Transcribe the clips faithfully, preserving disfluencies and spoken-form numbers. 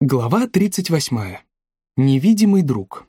Глава тридцать восьмая. Невидимый друг.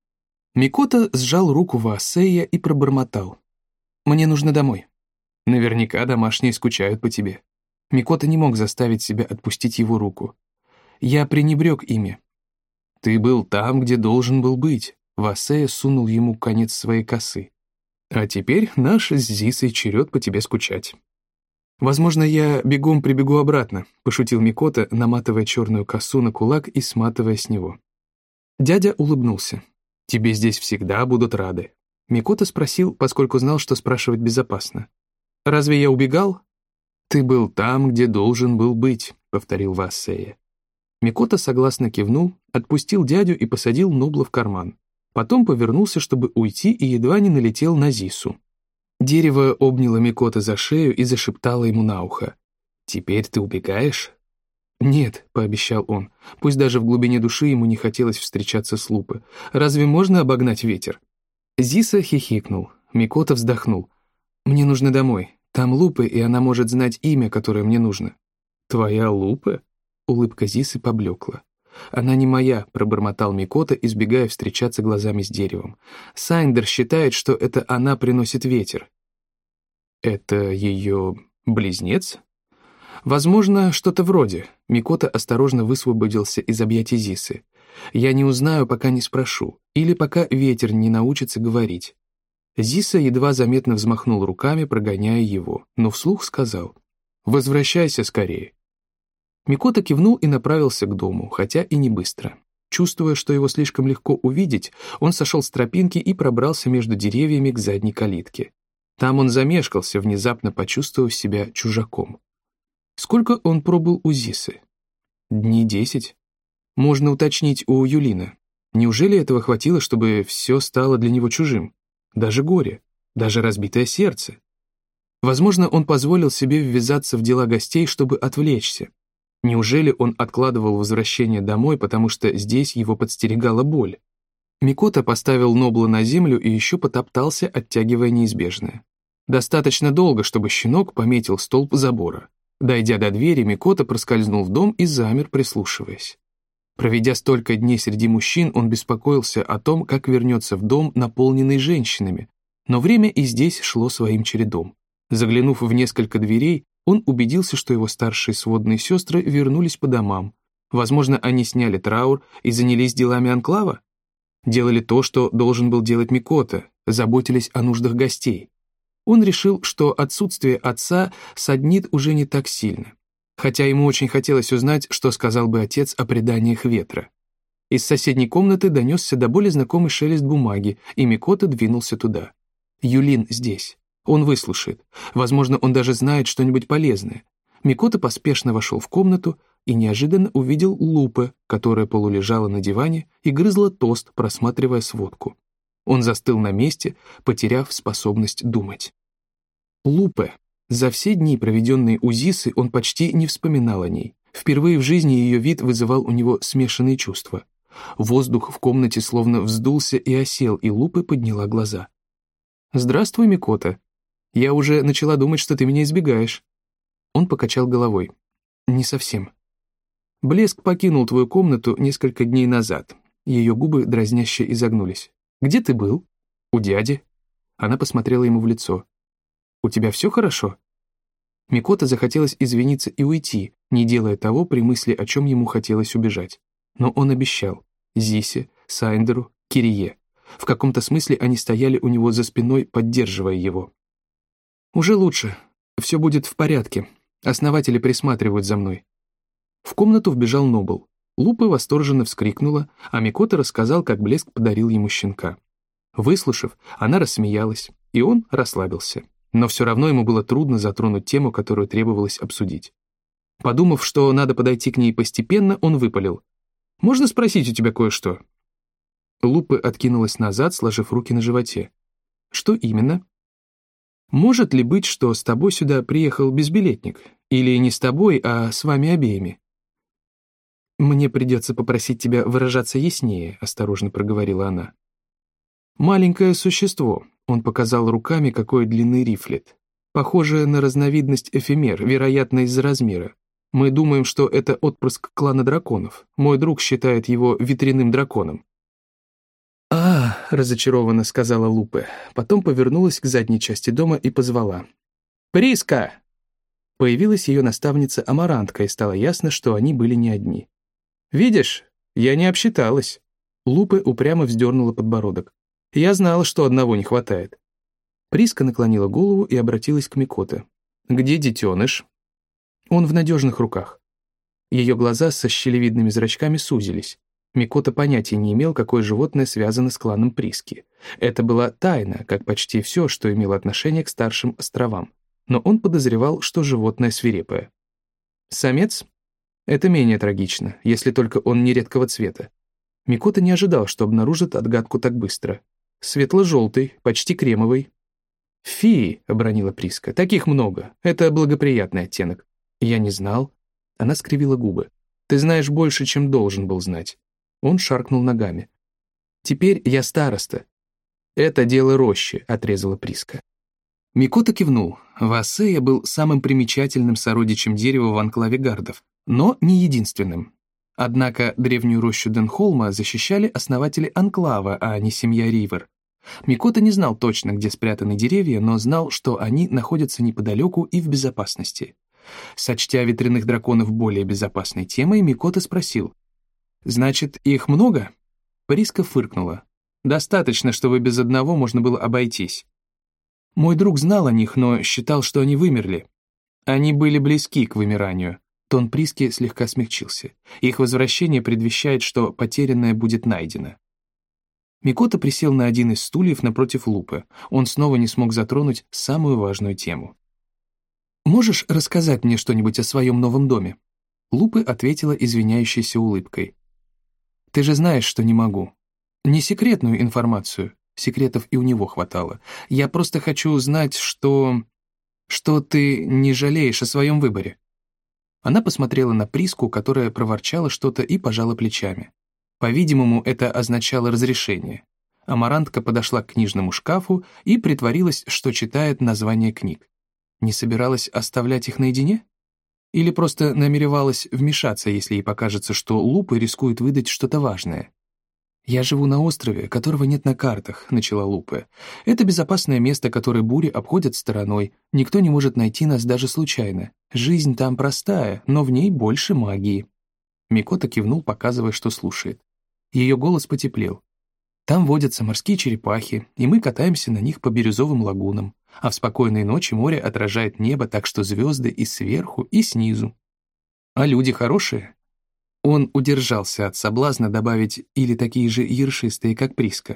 Микото сжал руку Ваасея и пробормотал. «Мне нужно домой. Наверняка домашние скучают по тебе». Микото не мог заставить себя отпустить его руку. «Я пренебрег ими». «Ты был там, где должен был быть», — Ваасея сунул ему конец своей косы. «А теперь наш с Зисой черед по тебе скучать». «Возможно, я бегом прибегу обратно», — пошутил Микото, наматывая черную косу на кулак и сматывая с него. Дядя улыбнулся. «Тебе здесь всегда будут рады». Микото спросил, поскольку знал, что спрашивать безопасно. «Разве я убегал?» «Ты был там, где должен был быть», — повторил Ваасея. Микото согласно кивнул, отпустил дядю и посадил Нобла в карман. Потом повернулся, чтобы уйти, и едва не налетел на Зису. Дерево обняло Микото за шею и зашептало ему на ухо. «Теперь ты убегаешь?» «Нет», — пообещал он, пусть даже в глубине души ему не хотелось встречаться с Лупе. «Разве можно обогнать ветер?» Зиса хихикнул. Микото вздохнул. «Мне нужно домой. Там Лупе, и она может знать имя, которое мне нужно». «Твоя Лупе?» Улыбка Зисы поблекла. «Она не моя», — пробормотал Микото, избегая встречаться глазами с деревом. «Сайндер считает, что это она приносит ветер». «Это ее близнец?» «Возможно, что-то вроде». Микото осторожно высвободился из объятий Зисы. «Я не узнаю, пока не спрошу, или пока ветер не научится говорить». Зиса едва заметно взмахнул руками, прогоняя его, но вслух сказал: «Возвращайся скорее». Микото кивнул и направился к дому, хотя и не быстро. Чувствуя, что его слишком легко увидеть, он сошел с тропинки и пробрался между деревьями к задней калитке. Там он замешкался, внезапно почувствовав себя чужаком. Сколько он пробыл у Зисы? Дней десять. Можно уточнить у Юлина. Неужели этого хватило, чтобы все стало для него чужим? Даже горе, даже разбитое сердце. Возможно, он позволил себе ввязаться в дела гостей, чтобы отвлечься. Неужели он откладывал возвращение домой, потому что здесь его подстерегала боль? Микото поставил Нобла на землю и еще потоптался, оттягивая неизбежное. Достаточно долго, чтобы щенок пометил столб забора. Дойдя до двери, Микото проскользнул в дом и замер, прислушиваясь. Проведя столько дней среди мужчин, он беспокоился о том, как вернется в дом, наполненный женщинами, но время и здесь шло своим чередом. Заглянув в несколько дверей, он убедился, что его старшие сводные сестры вернулись по домам. Возможно, они сняли траур и занялись делами анклава? Делали то, что должен был делать Микото, заботились о нуждах гостей. Он решил, что отсутствие отца саднит уже не так сильно, хотя ему очень хотелось узнать, что сказал бы отец о преданиях ветра. Из соседней комнаты донесся до боли знакомый шелест бумаги, и Микото двинулся туда. Юлин здесь. Он выслушает. Возможно, он даже знает что-нибудь полезное. Микото поспешно вошел в комнату и неожиданно увидел Лупе, которая полулежала на диване и грызла тост, просматривая сводку. Он застыл на месте, потеряв способность думать. Лупе. За все дни, проведенные у Зисы, он почти не вспоминал о ней. Впервые в жизни ее вид вызывал у него смешанные чувства. Воздух в комнате словно вздулся и осел, и Лупе подняла глаза. «Здравствуй, Микото. Я уже начала думать, что ты меня избегаешь». Он покачал головой. «Не совсем. Блеск покинул твою комнату несколько дней назад». Ее губы дразняще изогнулись. «Где ты был?» «У дяди». Она посмотрела ему в лицо. «У тебя все хорошо?» Микото захотелось извиниться и уйти, не делая того при мысли, о чем ему хотелось убежать. Но он обещал. Зисе, Сайндеру, Кирие. В каком-то смысле они стояли у него за спиной, поддерживая его. «Уже лучше. Все будет в порядке. Основатели присматривают за мной». В комнату вбежал Нобл. Лупе восторженно вскрикнула, а Микото рассказал, как блеск подарил ему щенка. Выслушав, она рассмеялась, и он расслабился. Но все равно ему было трудно затронуть тему, которую требовалось обсудить. Подумав, что надо подойти к ней постепенно, он выпалил. «Можно спросить у тебя кое-что?» Лупе откинулась назад, сложив руки на животе. «Что именно?» «Может ли быть, что с тобой сюда приехал безбилетник? Или не с тобой, а с вами обеими?» «Мне придется попросить тебя выражаться яснее», — осторожно проговорила она. «Маленькое существо», — он показал руками, какой длины рифлет. «Похоже на разновидность эфемер, вероятно, из-за размера. Мы думаем, что это отпрыск клана драконов. Мой друг считает его ветряным драконом». «А, — разочарованно сказала Лупе, потом повернулась к задней части дома и позвала. «Приска!» Появилась ее наставница Амарантка, и стало ясно, что они были не одни. «Видишь, я не обсчиталась». Лупе упрямо вздернула подбородок. «Я знала, что одного не хватает». Приска наклонила голову и обратилась к Микото. «Где детеныш?» «Он в надежных руках». Ее глаза со щелевидными зрачками сузились. Микото понятия не имел, какое животное связано с кланом Приски. Это была тайна, как почти все, что имело отношение к старшим островам. Но он подозревал, что животное свирепое. Самец? Это менее трагично, если только он не редкого цвета. Микото не ожидал, что обнаружит отгадку так быстро. Светло-желтый, почти кремовый. «Фии», — обронила Приска, — «таких много. Это благоприятный оттенок». «Я не знал». Она скривила губы. «Ты знаешь больше, чем должен был знать». Он шаркнул ногами. «Теперь я староста». «Это дело рощи», — отрезала Приска. Микото кивнул. Вассея был самым примечательным сородичем дерева в анклаве гардов, но не единственным. Однако древнюю рощу Денхолма защищали основатели анклава, а не семья Ривер. Микото не знал точно, где спрятаны деревья, но знал, что они находятся неподалеку и в безопасности. Сочтя ветряных драконов более безопасной темой, Микото спросил: «Значит, их много?» Приска фыркнула. «Достаточно, чтобы без одного можно было обойтись. Мой друг знал о них, но считал, что они вымерли. Они были близки к вымиранию». Тон Приски слегка смягчился. Их возвращение предвещает, что потерянное будет найдено. Микото присел на один из стульев напротив Лупы. Он снова не смог затронуть самую важную тему. «Можешь рассказать мне что-нибудь о своем новом доме?» Лупы ответила извиняющейся улыбкой. «Ты же знаешь, что не могу. Не секретную информацию, секретов и у него хватало. Я просто хочу узнать, что... что ты не жалеешь о своем выборе». Она посмотрела на Приску, которая проворчала что-то и пожала плечами. По-видимому, это означало разрешение. Амарантка подошла к книжному шкафу и притворилась, что читает названия книг. Не собиралась оставлять их наедине? Или просто намеревалась вмешаться, если ей покажется, что Лупа рискует выдать что-то важное? «Я живу на острове, которого нет на картах», — начала Лупа. «Это безопасное место, которое бури обходят стороной. Никто не может найти нас даже случайно. Жизнь там простая, но в ней больше магии». Микото кивнул, показывая, что слушает. Ее голос потеплел. «Там водятся морские черепахи, и мы катаемся на них по бирюзовым лагунам. А в спокойные ночи море отражает небо, так что звезды и сверху, и снизу. А люди хорошие?» Он удержался от соблазна добавить «или такие же ершистые, как Приска».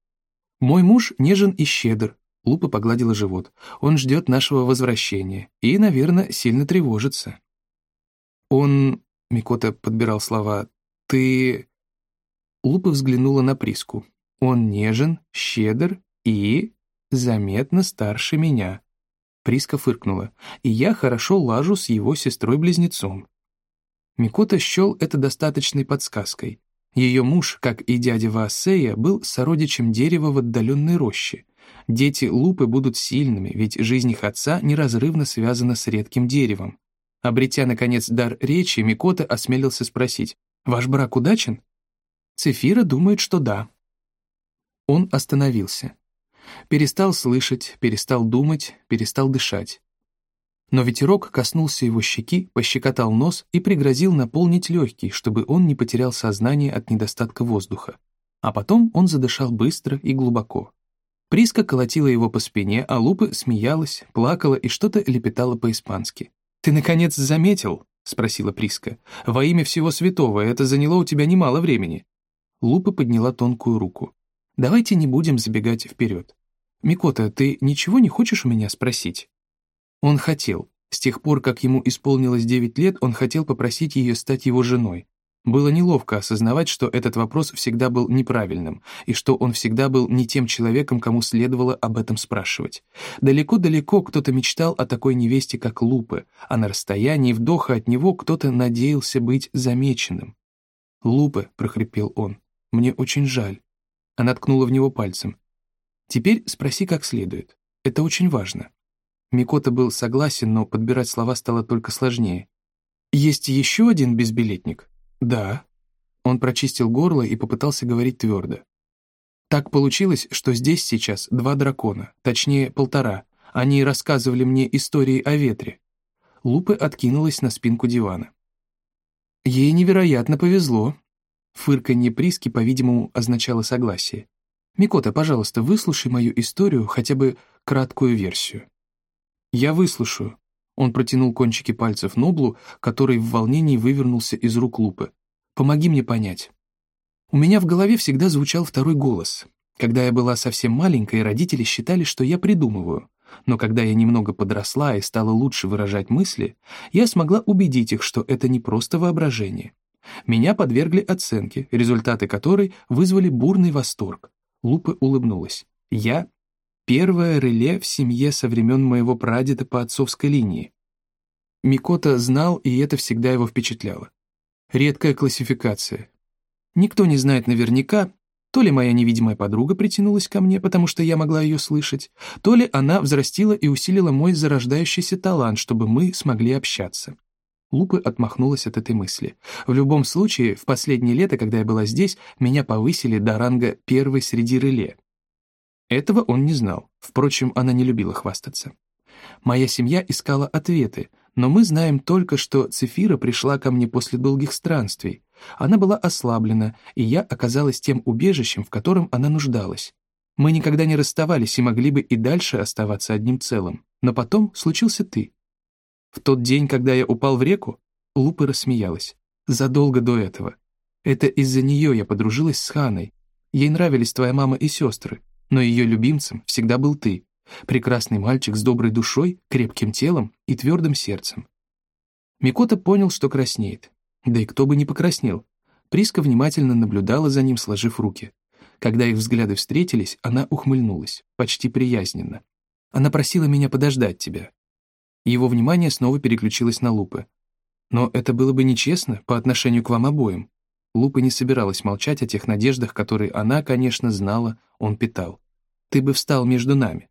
«Мой муж нежен и щедр», — Лупа погладила живот. «Он ждет нашего возвращения и, наверное, сильно тревожится». «Он...» — Микото подбирал слова. «Ты...» Лупа взглянула на Приску. «Он нежен, щедр и... заметно старше меня». Приска фыркнула. «И я хорошо лажу с его сестрой-близнецом». Микото счел это достаточной подсказкой. Ее муж, как и дядя Вассея, был сородичем дерева в отдаленной роще. Дети Лупы будут сильными, ведь жизнь их отца неразрывно связана с редким деревом. Обретя, наконец, дар речи, Микото осмелился спросить: «Ваш брак удачен?» Цефира думает, что да. Он остановился. Перестал слышать, перестал думать, перестал дышать. Но ветерок коснулся его щеки, пощекотал нос и пригрозил наполнить легкий, чтобы он не потерял сознание от недостатка воздуха. А потом он задышал быстро и глубоко. Приска колотила его по спине, а Лупа смеялась, плакала и что-то лепетала по-испански. «Ты, наконец, заметил?» — спросила Приска. «Во имя всего святого, это заняло у тебя немало времени». Лупа подняла тонкую руку. «Давайте не будем забегать вперед. Микото, ты ничего не хочешь у меня спросить?» Он хотел. С тех пор, как ему исполнилось девять лет, он хотел попросить ее стать его женой. Было неловко осознавать, что этот вопрос всегда был неправильным, и что он всегда был не тем человеком, кому следовало об этом спрашивать. Далеко-далеко кто-то мечтал о такой невесте, как Лупа, а на расстоянии вдоха от него кто-то надеялся быть замеченным. «Лупа», — прохрипел он, — «мне очень жаль». Она ткнула в него пальцем. «Теперь спроси как следует. Это очень важно». Микото был согласен, но подбирать слова стало только сложнее. Есть еще один безбилетник? Да. Он прочистил горло и попытался говорить твердо. Так получилось, что здесь сейчас два дракона, точнее, полтора. Они рассказывали мне истории о ветре. Лупе откинулась на спинку дивана. Ей невероятно повезло. Фырканье Приски, по-видимому, означало согласие. «Микота, пожалуйста, выслушай мою историю, хотя бы краткую версию». «Я выслушаю». Он протянул кончики пальцев Ноблу, который в волнении вывернулся из рук Лупы. «Помоги мне понять». У меня в голове всегда звучал второй голос. Когда я была совсем маленькой, родители считали, что я придумываю. Но когда я немного подросла и стала лучше выражать мысли, я смогла убедить их, что это не просто воображение. Меня подвергли оценке, результаты которой вызвали бурный восторг. Лупа улыбнулась. Я — первое реле в семье со времен моего прадеда по отцовской линии. Микота знал, и это всегда его впечатляло. Редкая классификация. Никто не знает наверняка, то ли моя невидимая подруга притянулась ко мне, потому что я могла ее слышать, то ли она взрастила и усилила мой зарождающийся талант, чтобы мы смогли общаться. Лупа отмахнулась от этой мысли. В любом случае, в последнее лето, когда я была здесь, меня повысили до ранга первой среди реле. Этого он не знал. Впрочем, она не любила хвастаться. Моя семья искала ответы, но мы знаем только, что Цефира пришла ко мне после долгих странствий. Она была ослаблена, и я оказалась тем убежищем, в котором она нуждалась. Мы никогда не расставались и могли бы и дальше оставаться одним целым. Но потом случился ты. В тот день, когда я упал в реку, Лупа рассмеялась. Задолго до этого. Это из-за нее я подружилась с Ханой. Ей нравились твоя мама и сестры, но ее любимцем всегда был ты. Прекрасный мальчик с доброй душой, крепким телом и твердым сердцем. Микота понял, что краснеет. Да и кто бы не покраснел. Приска внимательно наблюдала за ним, сложив руки. Когда их взгляды встретились, она ухмыльнулась, почти приязненно. Она просила меня подождать тебя. Его внимание снова переключилось на Лупы. Но это было бы нечестно по отношению к вам обоим. Лупа не собиралась молчать о тех надеждах, которые она, конечно, знала, он питал. Ты бы встал между нами.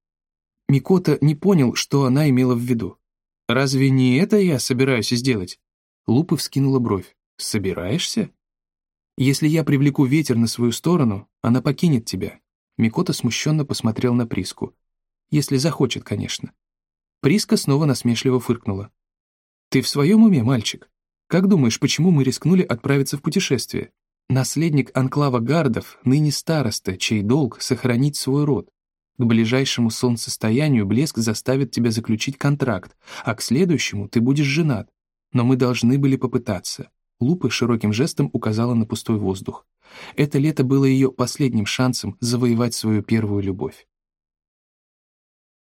Микота не понял, что она имела в виду. «Разве не это я собираюсь сделать?» Лупа вскинула бровь. «Собираешься?» «Если я привлеку ветер на свою сторону, она покинет тебя». Микота смущенно посмотрел на Приску. «Если захочет, конечно». Приска снова насмешливо фыркнула. «Ты в своем уме, мальчик? Как думаешь, почему мы рискнули отправиться в путешествие? Наследник анклава гардов, ныне староста, чей долг — сохранить свой род. К ближайшему солнцестоянию блеск заставит тебя заключить контракт, а к следующему ты будешь женат. Но мы должны были попытаться». Лупа широким жестом указала на пустой воздух. Это лето было ее последним шансом завоевать свою первую любовь.